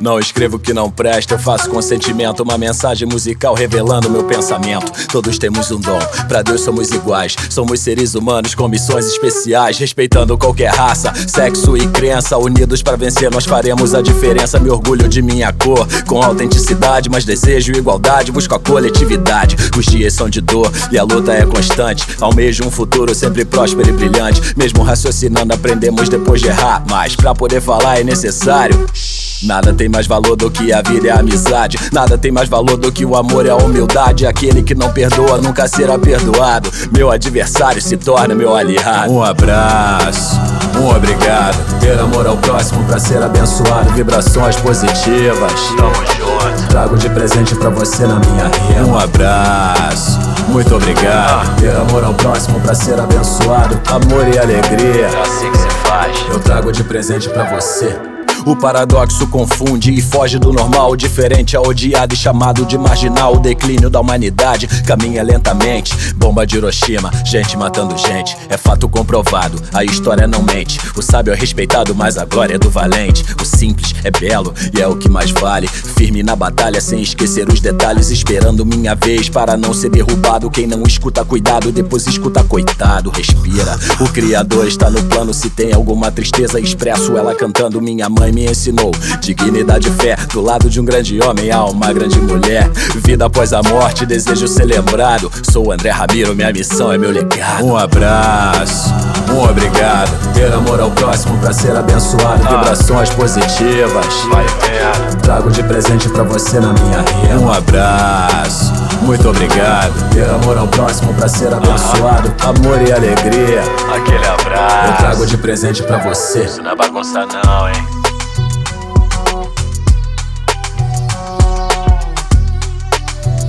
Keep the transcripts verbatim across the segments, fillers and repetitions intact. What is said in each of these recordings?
Não escrevo que não presta, eu faço com sentimento uma mensagem musical revelando meu pensamento. Todos temos um dom, pra Deus somos iguais. Somos seres humanos com missões especiais, respeitando qualquer raça, sexo e crença. Unidos pra vencer nós faremos a diferença. Me orgulho de minha cor, com autenticidade, mas desejo igualdade, busco a coletividade. Os dias são de dor e a luta é constante. Almejo um futuro sempre próspero e brilhante. Mesmo raciocinando aprendemos depois de errar, mas pra poder falar é necessário. Nada tem mais valor do que a vida e a amizade. Nada tem mais valor do que o amor e a humildade. Aquele que não perdoa nunca será perdoado. Meu adversário se torna meu aliado. Um abraço, um obrigado. Ter amor ao próximo pra ser abençoado. Vibrações positivas, tamo junto. Trago de presente pra você na minha rima. Um abraço, muito obrigado. Ter amor ao próximo pra ser abençoado. Amor e alegria, é assim que se faz. Eu trago de presente pra você. O paradoxo confunde e foge do normal. Diferente é odiado e chamado de marginal. O declínio da humanidade caminha lentamente. Bomba de Hiroshima, gente matando gente. É fato comprovado, a história não mente. O sábio é respeitado, mas a glória é do valente. O simples é belo e é o que mais vale. Firme na batalha sem esquecer os detalhes. Esperando minha vez para não ser derrubado. Quem não escuta, cuidado, depois escuta, coitado. Respira, o Criador está no plano. Se tem alguma tristeza, expresso ela cantando. Minha mãe me ensinou dignidade e fé. Do lado de um grande homem há uma grande mulher. Vida após a morte, desejo ser lembrado. Sou André Ramiro, minha missão é meu legado. Um abraço, um obrigado. Ter amor ao próximo pra ser abençoado. Vibrações positivas, trago de presente pra você na minha rima. Um abraço, muito obrigado. Ter amor ao próximo pra ser abençoado. Amor e alegria, aquele abraço. Eu trago de presente pra você. Isso não é bagunça não, hein.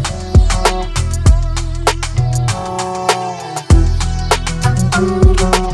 Thank you.